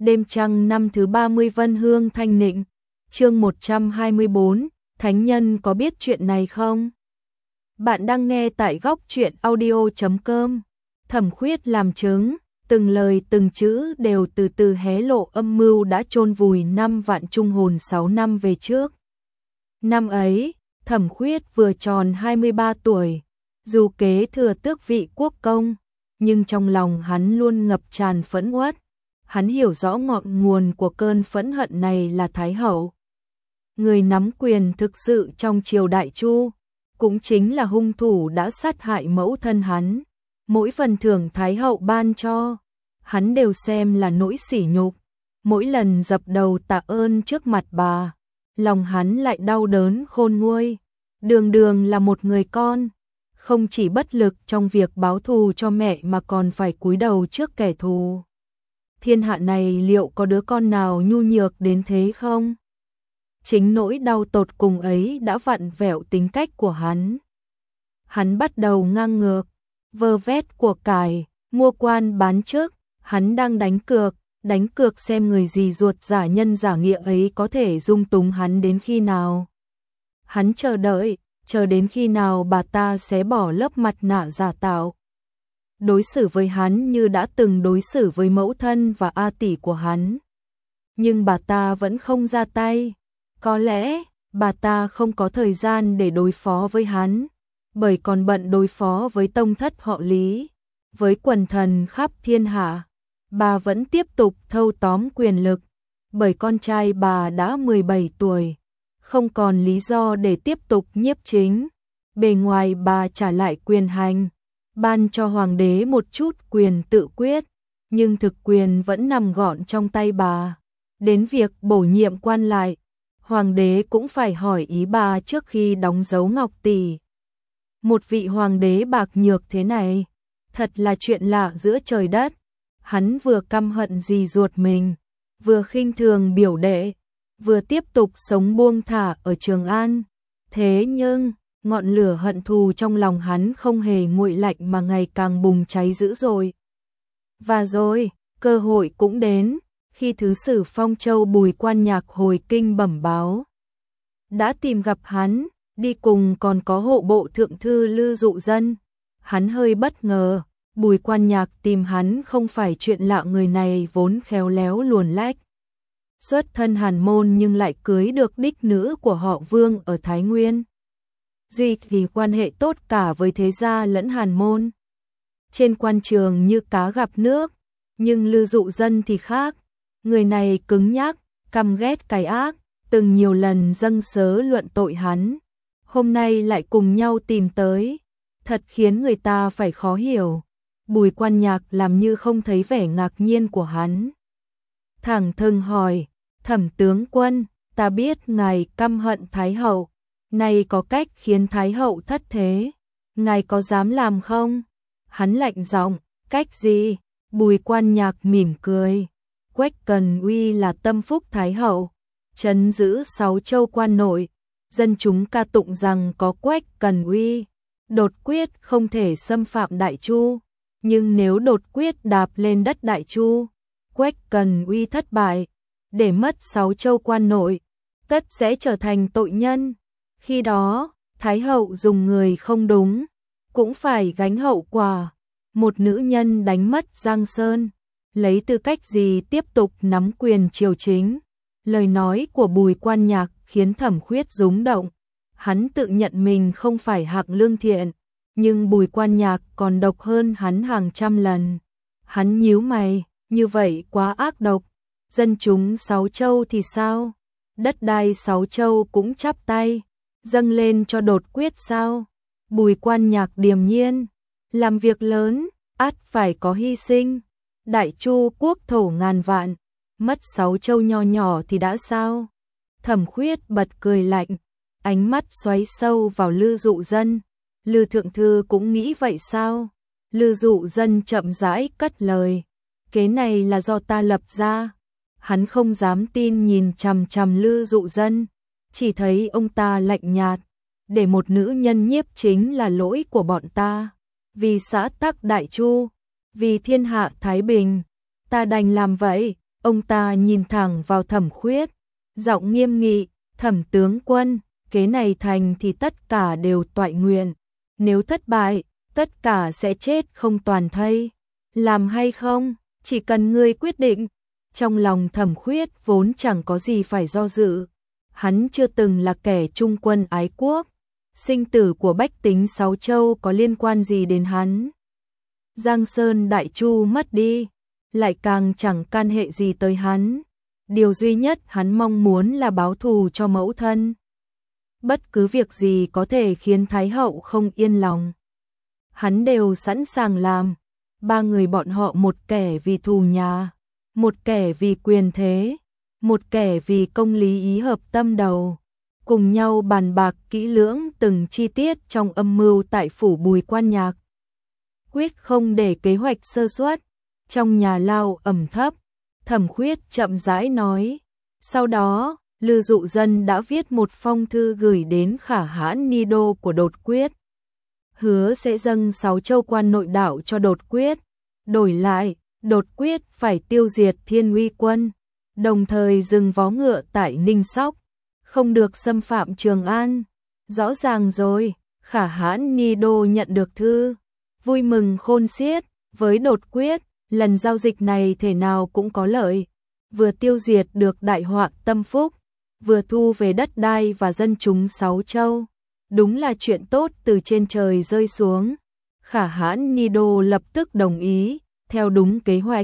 Đêm trăng năm thứ 30 Vân Hương Thanh Nịnh, chương 124, Thánh Nhân có biết chuyện này không? Bạn đang nghe tại góc truyện audio.com. Thẩm Khuyết làm chứng, từng lời từng chữ đều từ từ hé lộ âm mưu đã chôn vùi 5 vạn trung hồn 6 năm về trước. Năm ấy, Thẩm Khuyết vừa tròn 23 tuổi, dù kế thừa tước vị quốc công, nhưng trong lòng hắn luôn ngập tràn phẫn uất. Hắn hiểu rõ ngọn nguồn của cơn phẫn hận này là Thái Hậu. Người nắm quyền thực sự trong triều Đại Chu, cũng chính là hung thủ đã sát hại mẫu thân hắn. Mỗi phần thưởng Thái Hậu ban cho, hắn đều xem là nỗi sỉ nhục. Mỗi lần dập đầu tạ ơn trước mặt bà, lòng hắn lại đau đớn khôn nguôi. Đường đường là một người con, không chỉ bất lực trong việc báo thù cho mẹ mà còn phải cúi đầu trước kẻ thù. Thiên hạ này liệu có đứa con nào nhu nhược đến thế không? Chính nỗi đau tột cùng ấy đã vặn vẹo tính cách của hắn. Hắn bắt đầu ngang ngược, vơ vét của cải, mua quan bán chức. Hắn đang đánh cược xem người dì ruột giả nhân giả nghĩa ấy có thể dung túng hắn đến khi nào. Hắn chờ đến khi nào bà ta sẽ bỏ lớp mặt nạ giả tạo. Đối xử với hắn như đã từng đối xử với mẫu thân và A tỷ của hắn. Nhưng bà ta vẫn không ra tay. Có lẽ bà ta không có thời gian để đối phó với hắn, bởi còn bận đối phó với tông thất họ Lý, với quần thần khắp thiên hạ. Bà vẫn tiếp tục thâu tóm quyền lực, bởi con trai bà đã 17 tuổi, không còn lý do để tiếp tục nhiếp chính. Bề ngoài bà trả lại quyền hành, ban cho hoàng đế một chút quyền tự quyết, nhưng thực quyền vẫn nằm gọn trong tay bà. Đến việc bổ nhiệm quan lại, hoàng đế cũng phải hỏi ý bà trước khi đóng dấu ngọc tỷ. Một vị hoàng đế bạc nhược thế này, thật là chuyện lạ giữa trời đất. Hắn vừa căm hận dì ruột mình, vừa khinh thường biểu đệ, vừa tiếp tục sống buông thả ở Trường An. Thế nhưng ngọn lửa hận thù trong lòng hắn không hề nguội lạnh mà ngày càng bùng cháy dữ dội. Và rồi, cơ hội cũng đến, khi thứ sử Phong Châu Bùi Quan Nhạc hồi kinh bẩm báo. Đã tìm gặp hắn, đi cùng còn có hộ bộ thượng thư Lư Dụ Dân. Hắn hơi bất ngờ, Bùi Quan Nhạc tìm hắn không phải chuyện lạ, người này vốn khéo léo luồn lách. Xuất thân hàn môn nhưng lại cưới được đích nữ của họ Vương ở Thái Nguyên. Duy thì quan hệ tốt cả với thế gia lẫn hàn môn. Trên quan trường như cá gặp nước, nhưng Lư Dụ Dân thì khác. Người này cứng nhắc, căm ghét cái ác, từng nhiều lần dâng sớ luận tội hắn. Hôm nay lại cùng nhau tìm tới, thật khiến người ta phải khó hiểu. Bùi Quan Nhạc làm như không thấy vẻ ngạc nhiên của hắn. Thẳng thừng hỏi, Thẩm tướng quân, ta biết ngài căm hận Thái Hậu, này có cách khiến Thái Hậu thất thế, ngài có dám làm không? Hắn lạnh giọng, cách gì? Bùi Quan Nhạc mỉm cười. Quách Cần Uy là tâm phúc Thái Hậu, trấn giữ 6 châu quan nội, dân chúng ca tụng rằng có Quách Cần Uy, đột quyết không thể xâm phạm Đại Chu, nhưng nếu đột quyết đạp lên đất Đại Chu, Quách Cần Uy thất bại, để mất 6 châu quan nội, tất sẽ trở thành tội nhân. Khi đó, Thái Hậu dùng người không đúng, cũng phải gánh hậu quả. Một nữ nhân đánh mất Giang Sơn, lấy tư cách gì tiếp tục nắm quyền triều chính? Lời nói của Bùi Quan Nhạc khiến Thẩm Khuyết rúng động. Hắn tự nhận mình không phải hạng lương thiện, nhưng Bùi Quan Nhạc còn độc hơn hắn hàng trăm lần. Hắn nhíu mày, như vậy quá ác độc. Dân chúng 6 châu thì sao? Đất đai 6 châu cũng chắp tay, dâng lên cho đột quyết sao? Bùi Quan Nhạc điềm nhiên, làm việc lớn, ắt phải có hy sinh. Đại Chu quốc thổ ngàn vạn, mất 6 châu nho nhỏ thì đã sao? Thẩm Khuyết bật cười lạnh, ánh mắt xoáy sâu vào Lư Dụ Dân. Lư thượng thư cũng nghĩ vậy sao? Lư Dụ Dân chậm rãi cất lời, kế này là do ta lập ra. Hắn không dám tin nhìn chằm chằm Lư Dụ Dân, chỉ thấy ông ta lạnh nhạt, để một nữ nhân nhiếp chính là lỗi của bọn ta. Vì xã tắc Đại Chu, vì thiên hạ thái bình, ta đành làm vậy. Ông ta nhìn thẳng vào Thẩm Khuyết, giọng nghiêm nghị, Thẩm tướng quân, kế này thành thì tất cả đều toại nguyện, nếu thất bại, tất cả sẽ chết không toàn thây. Làm hay không, chỉ cần ngươi quyết định. Trong lòng Thẩm Khuyết vốn chẳng có gì phải do dự. Hắn chưa từng là kẻ trung quân ái quốc. Sinh tử của bách tính Sáu Châu có liên quan gì đến hắn? Giang Sơn Đại Chu mất đi, lại càng chẳng can hệ gì tới hắn. Điều duy nhất hắn mong muốn là báo thù cho mẫu thân. Bất cứ việc gì có thể khiến Thái hậu không yên lòng, hắn đều sẵn sàng làm. Ba người bọn họ, một kẻ vì thù nhà, một kẻ vì quyền thế, một kẻ vì công lý ý hợp tâm đầu, cùng nhau bàn bạc kỹ lưỡng từng chi tiết trong âm mưu tại phủ Bùi Quan Nhạc. Quyết không để kế hoạch sơ suất. Trong nhà lao ẩm thấp, Thẩm Khuyết chậm rãi nói. Sau đó, Lư Dụ Dân đã viết một phong thư gửi đến Khả Hãn Ni Đô của Đột Quyết. Hứa sẽ dâng 6 châu quan nội đảo cho Đột Quyết. Đổi lại, Đột Quyết phải tiêu diệt Thiên Uy quân, đồng thời dừng vó ngựa tại Ninh Sóc, không được xâm phạm Trường An. Rõ ràng rồi, Khả Hãn Ni Đô nhận được thư, vui mừng khôn xiết. Với Đột Quyết, lần giao dịch này thể nào cũng có lợi, vừa tiêu diệt được đại họa tâm phúc, vừa thu về đất đai và dân chúng Sáu Châu. Đúng là chuyện tốt từ trên trời rơi xuống. Khả Hãn Ni Đô lập tức đồng ý, theo đúng kế hoạch.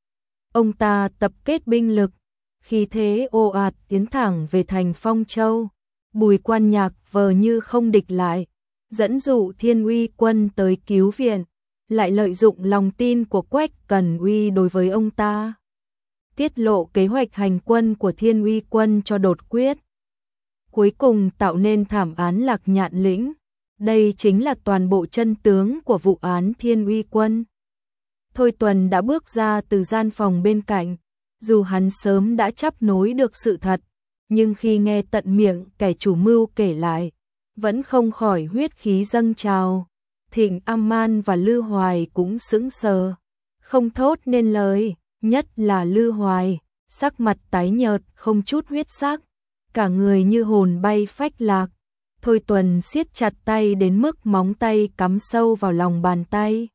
Ông ta tập kết binh lực, khí thế ồ ạt tiến thẳng về thành Phong Châu. Bùi Quan Nhạc vờ như không địch lại, dẫn dụ Thiên Uy quân tới cứu viện, lại lợi dụng lòng tin của Quách Cần Uy đối với ông ta, tiết lộ kế hoạch hành quân của Thiên Uy quân cho Đột Quyết. Cuối cùng tạo nên thảm án Lạc Nhạn Lĩnh. Đây chính là toàn bộ chân tướng của vụ án Thiên Uy quân. Thôi Tuần đã bước ra từ gian phòng bên cạnh, dù hắn sớm đã chấp nối được sự thật, nhưng khi nghe tận miệng kẻ chủ mưu kể lại, vẫn không khỏi huyết khí dâng trào. Thịnh Amman và Lư Hoài cũng sững sờ, không thốt nên lời, nhất là Lư Hoài, sắc mặt tái nhợt không chút huyết sắc, cả người như hồn bay phách lạc. Thôi Tuần siết chặt tay đến mức móng tay cắm sâu vào lòng bàn tay,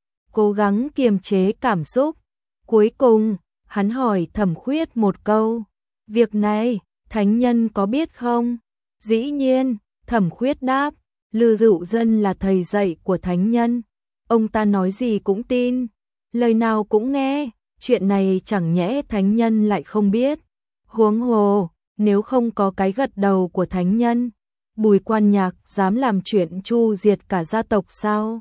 cố gắng kiềm chế cảm xúc. Cuối cùng, hắn hỏi Thẩm Khuyết một câu, việc này, thánh nhân có biết không? Dĩ nhiên, Thẩm Khuyết đáp, Lư Dụ Dân là thầy dạy của thánh nhân, ông ta nói gì cũng tin, lời nào cũng nghe, chuyện này chẳng nhẽ thánh nhân lại không biết. Huống hồ, nếu không có cái gật đầu của thánh nhân, Bùi Quan Nhạc dám làm chuyện chu diệt cả gia tộc sao?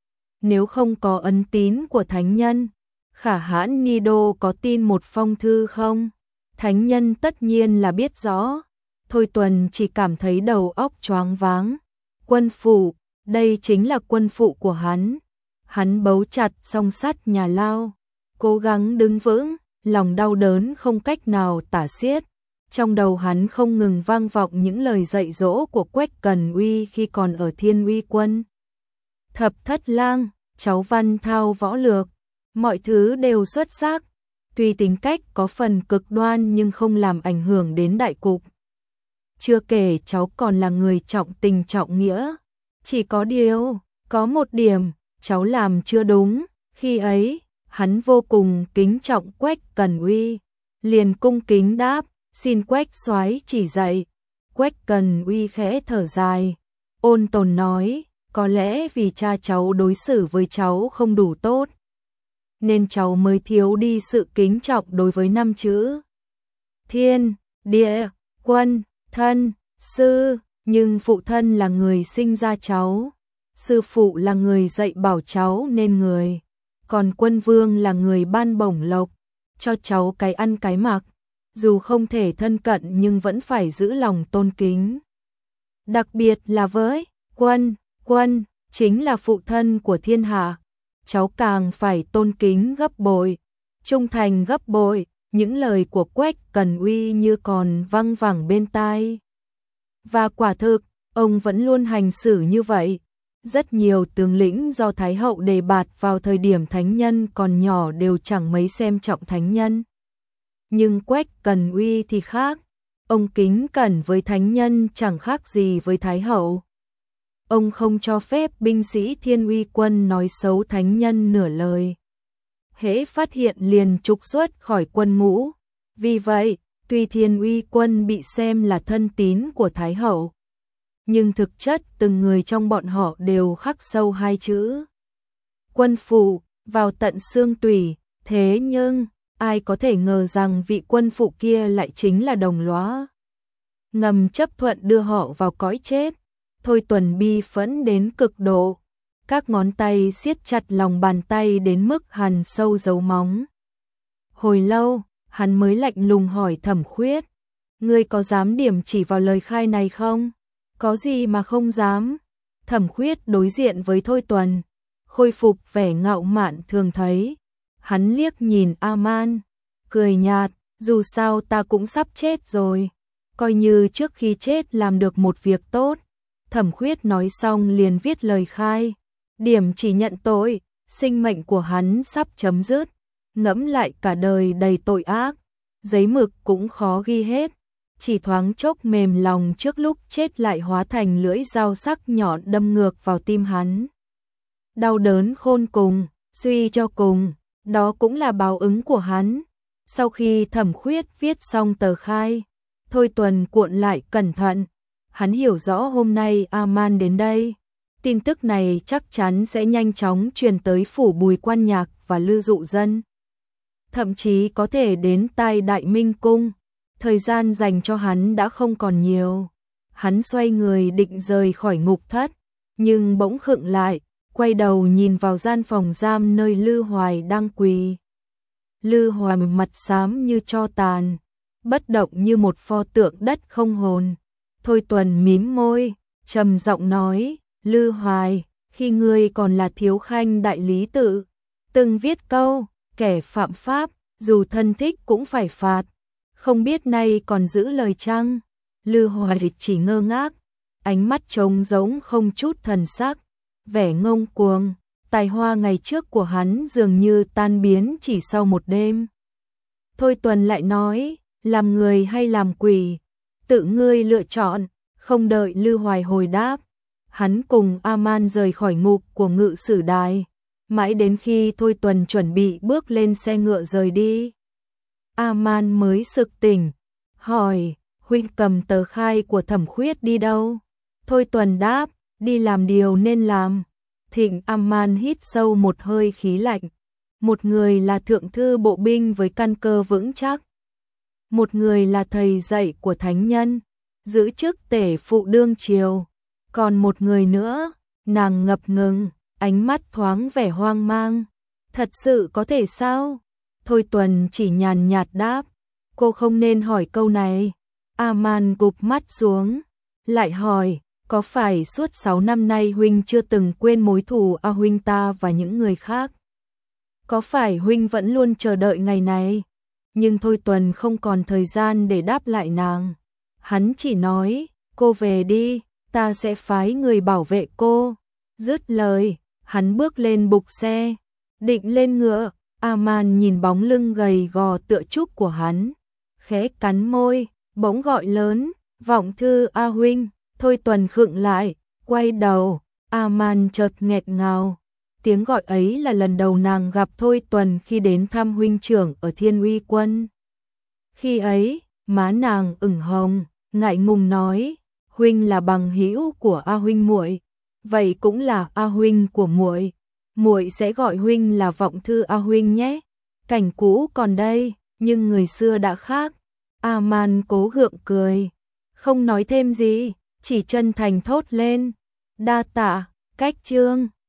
Nếu không có ấn tín của thánh nhân, Khả Hãn Ni Đô có tin một phong thư không? Thánh nhân tất nhiên là biết rõ. Thôi Tuần chỉ cảm thấy đầu óc choáng váng. Quân phụ, đây chính là quân phụ của hắn. Hắn bấu chặt song sắt nhà lao, cố gắng đứng vững, lòng đau đớn không cách nào tả xiết. Trong đầu hắn không ngừng vang vọng những lời dạy dỗ của Quách Cần Uy khi còn ở Thiên Uy quân. Thập Thất Lang, cháu Văn thao võ lược, mọi thứ đều xuất sắc, tuy tính cách có phần cực đoan nhưng không làm ảnh hưởng đến đại cục. Chưa kể cháu còn là người trọng tình trọng nghĩa. Chỉ có điều, có một điểm, cháu làm chưa đúng. Khi ấy, hắn vô cùng kính trọng Quách Cần Uy, liền cung kính đáp, xin Quách soái chỉ dạy. Quách Cần Uy khẽ thở dài, ôn tồn nói, có lẽ vì cha cháu đối xử với cháu không đủ tốt, nên cháu mới thiếu đi sự kính trọng đối với 5 chữ Thiên, Địa, Quân, Thân, Sư. Nhưng phụ thân là người sinh ra cháu, sư phụ là người dạy bảo cháu nên người, còn quân vương là người ban bổng lộc, cho cháu cái ăn cái mặc, dù không thể thân cận nhưng vẫn phải giữ lòng tôn kính. Đặc biệt là với quân chính là phụ thân của thiên hạ, cháu càng phải tôn kính gấp bội, trung thành gấp bội. Những lời của Quách Cần Uy như còn văng vẳng bên tai. Và quả thực, ông vẫn luôn hành xử như vậy. Rất nhiều tướng lĩnh do Thái hậu đề bạt vào thời điểm thánh nhân còn nhỏ đều chẳng mấy xem trọng thánh nhân. Nhưng Quách Cần Uy thì khác. Ông kính cẩn với thánh nhân chẳng khác gì với Thái hậu. Ông không cho phép binh sĩ Thiên Uy quân nói xấu thánh nhân nửa lời. Hễ phát hiện liền trục xuất khỏi quân ngũ. Vì vậy, tuy Thiên Uy quân bị xem là thân tín của Thái hậu, nhưng thực chất từng người trong bọn họ đều khắc sâu hai chữ quân phụ vào tận xương tủy. Thế nhưng, ai có thể ngờ rằng vị quân phụ kia lại chính là đồng lõa ngầm chấp thuận đưa họ vào cõi chết. Thôi Tuần bi phẫn đến cực độ, các ngón tay siết chặt lòng bàn tay đến mức hằn sâu dấu móng. Hồi lâu, hắn mới lạnh lùng hỏi Thẩm Khuyết, ngươi có dám điểm chỉ vào lời khai này không? Có gì mà không dám? Thẩm Khuyết đối diện với Thôi Tuần, khôi phục vẻ ngạo mạn thường thấy. Hắn liếc nhìn A-man, cười nhạt, dù sao ta cũng sắp chết rồi, coi như trước khi chết làm được một việc tốt. Thẩm Khuyết nói xong liền viết lời khai, điểm chỉ nhận tội, sinh mệnh của hắn sắp chấm dứt, ngẫm lại cả đời đầy tội ác, giấy mực cũng khó ghi hết, chỉ thoáng chốc mềm lòng trước lúc chết lại hóa thành lưỡi dao sắc nhọn đâm ngược vào tim hắn. Đau đớn khôn cùng, suy cho cùng, đó cũng là báo ứng của hắn. Sau khi Thẩm Khuyết viết xong tờ khai, Thôi Tuần cuộn lại cẩn thận. Hắn hiểu rõ hôm nay A-man đến đây, tin tức này chắc chắn sẽ nhanh chóng truyền tới phủ Bùi Quan Nhạc và Lư Dụ Dân. Thậm chí có thể đến tai Đại Minh Cung, thời gian dành cho hắn đã không còn nhiều. Hắn xoay người định rời khỏi ngục thất, nhưng bỗng khựng lại, quay đầu nhìn vào gian phòng giam nơi Lư Hoài đang quỳ. Lư Hoài mặt xám như tro tàn, bất động như một pho tượng đất không hồn. Thôi Tuần mím môi, trầm giọng nói, Lư Hoài, khi ngươi còn là thiếu khanh đại lý tự, từng viết câu, kẻ phạm pháp, dù thân thích cũng phải phạt, không biết nay còn giữ lời chăng? Lư Hoài chỉ ngơ ngác, ánh mắt trống rỗng không chút thần sắc, vẻ ngông cuồng, tài hoa ngày trước của hắn dường như tan biến chỉ sau một đêm. Thôi Tuần lại nói, làm người hay làm quỷ, tự ngươi lựa chọn. Không đợi Lư Hoài hồi đáp, hắn cùng A-man rời khỏi ngục của ngự sử đài, mãi đến khi Thôi Tuần chuẩn bị bước lên xe ngựa rời đi. A-man mới sực tỉnh, hỏi, huynh cầm tờ khai của Thẩm Khuyết đi đâu? Thôi Tuần đáp, đi làm điều nên làm. Thịnh A-man hít sâu một hơi khí lạnh, một người là thượng thư bộ binh với căn cơ vững chắc, một người là thầy dạy của thánh nhân, giữ chức tể phụ đương triều, còn một người nữa, nàng ngập ngừng, ánh mắt thoáng vẻ hoang mang. Thật sự có thể sao? Thôi Tuần chỉ nhàn nhạt đáp, cô không nên hỏi câu này. A-man gục mắt xuống, lại hỏi, có phải suốt 6 năm nay huynh chưa từng quên mối thù A huynh ta và những người khác? Có phải huynh vẫn luôn chờ đợi ngày này? Nhưng Thôi Tuần không còn thời gian để đáp lại nàng. Hắn chỉ nói, cô về đi, ta sẽ phái người bảo vệ cô. Dứt lời, hắn bước lên bục xe, định lên ngựa. A-man nhìn bóng lưng gầy gò tựa trúc của hắn, khẽ cắn môi, bỗng gọi lớn, vọng thư A huynh. Thôi Tuần khựng lại, quay đầu, A-man chợt nghẹt ngào. Tiếng gọi ấy là lần đầu nàng gặp Thôi Tuần khi đến thăm huynh trưởng ở Thiên Uy quân. Khi ấy, má nàng ửng hồng, ngại ngùng nói, huynh là bằng hữu của A huynh muội, vậy cũng là A huynh của muội, muội sẽ gọi huynh là vọng thư A huynh nhé. Cảnh cũ còn đây, nhưng người xưa đã khác. A-man cố gượng cười, không nói thêm gì, chỉ chân thành thốt lên, đa tạ, cách chương.